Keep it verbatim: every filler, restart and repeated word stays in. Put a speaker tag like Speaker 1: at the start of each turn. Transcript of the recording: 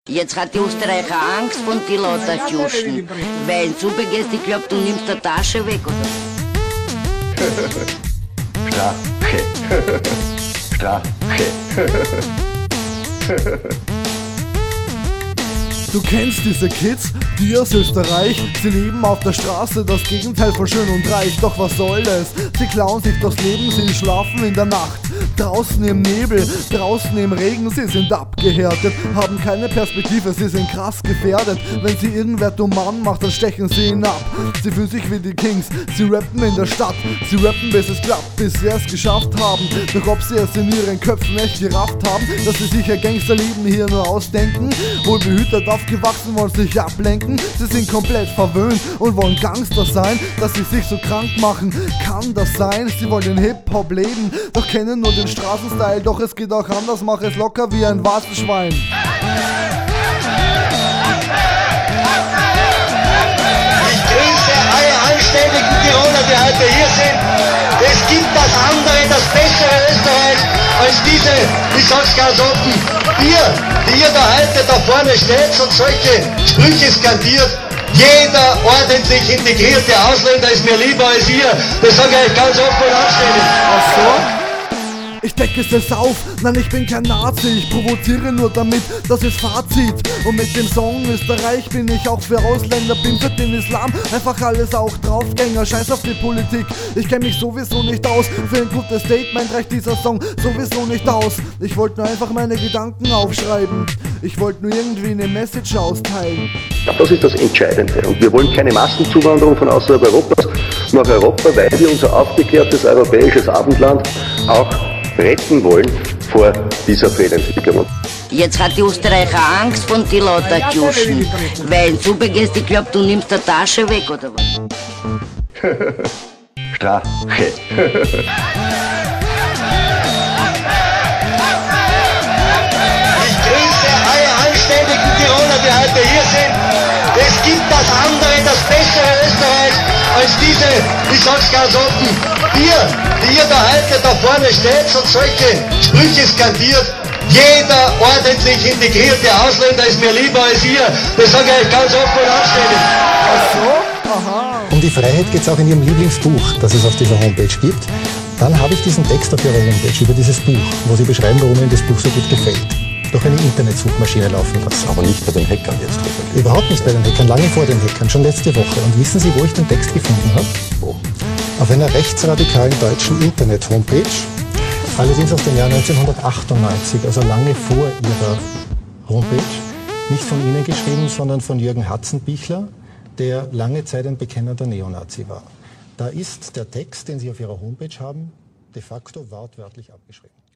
Speaker 1: Jetzt hat die Österreicher Angst von die lauter Tjuschen. Weil in Suppe gehst, ich glaub, du nimmst die Tasche weg, oder?
Speaker 2: Strache. Strache.
Speaker 3: Du kennst diese Kids, die aus Österreich, sie leben auf der Straße, das Gegenteil von schön und reich. Doch was soll das? Sie klauen sich das Leben, sie schlafen in der Nacht. Draußen im Nebel, draußen im Regen, sie sind abgehärtet, haben keine Perspektive, sie sind krass gefährdet. Wenn sie irgendwer dumm Mann macht, dann stechen sie ihn ab. Sie fühlen sich wie die Kings, sie rappen in der Stadt. Sie rappen bis es klappt, bis sie es geschafft haben. Doch ob sie es in ihren Köpfen echt gerafft haben, dass sie sich ihr Gangsterleben hier nur ausdenken. Wohl behütet aufgewachsen, wollen sich ablenken. Sie sind komplett verwöhnt und wollen Gangster sein, dass sie sich so krank machen. Kann das sein? Sie wollen den Hip-Hop leben, doch kennen nur den Straßenstyle. Doch es geht auch anders, mach es locker wie ein Warzenschwein.
Speaker 4: Ich grüße alle anständigen Tiroler, die heute hier sind. Es gibt das andere, das bessere Österreich als diese, ich sag's ganz offen, ihr, die ihr da heute da vorne steht und solche Sprüche skandiert. Jeder ordentlich integrierte Ausländer ist mir lieber als ihr. Das sage ich euch ganz offen und anständig.
Speaker 3: Ach so? Ich decke es auf, nein, ich bin kein Nazi, ich provoziere nur damit, das ist Fazit. Und mit dem Song Österreich bin ich auch für Ausländer, bin für den Islam, einfach alles auch Draufgänger, scheiß auf die Politik. Ich kenn mich sowieso nicht aus, für ein gutes Statement reicht dieser Song sowieso nicht aus. Ich wollte nur einfach meine Gedanken aufschreiben, ich wollte nur irgendwie eine Message austeilen.
Speaker 2: Das ist das Entscheidende. Und wir wollen keine Massenzuwanderung von außerhalb Europas nach Europa, weil wir unser aufgeklärtes europäisches Abendland auch retten wollen vor dieser Fehlentwicklung.
Speaker 1: Jetzt hat die Österreicher Angst von die lauter Tjuschen. Weil in Suppe gehst, ich glaub, du nimmst die Tasche weg, oder was?
Speaker 2: Strache.
Speaker 4: Ich grüße alle anständigen Tiroler, die heute hier sind. Es gibt das andere, das bessere Österreich als diese, ich sag's ganz offen, ihr, die ihr da heute da vorne steht und solche Sprüche skandiert. Jeder ordentlich integrierte Ausländer ist mir lieber als ihr. Das sage ich euch ganz offen und anständig.
Speaker 3: Ach so? Aha.
Speaker 5: Um die Freiheit geht es auch in Ihrem Lieblingsbuch, das es auf dieser Homepage gibt. Dann habe ich diesen Text auf Ihrer Homepage über dieses Buch, wo Sie beschreiben, warum Ihnen das Buch so gut gefällt, durch eine Internetsuchmaschine laufen lassen.
Speaker 2: Aber nicht bei den Hackern jetzt. Hoffentlich.
Speaker 5: Überhaupt nicht bei den Hackern, lange vor den Hackern, schon letzte Woche. Und wissen Sie, wo ich den Text gefunden habe?
Speaker 2: Wo?
Speaker 5: Auf einer rechtsradikalen deutschen Internet-Homepage, allerdings aus dem Jahr neunzehnhundertachtundneunzig, also lange vor Ihrer Homepage. Nicht von Ihnen geschrieben, sondern von Jürgen Hatzenbichler, der lange Zeit ein bekennender Neonazi war. Da ist der Text, den Sie auf Ihrer Homepage haben, de facto wortwörtlich abgeschrieben.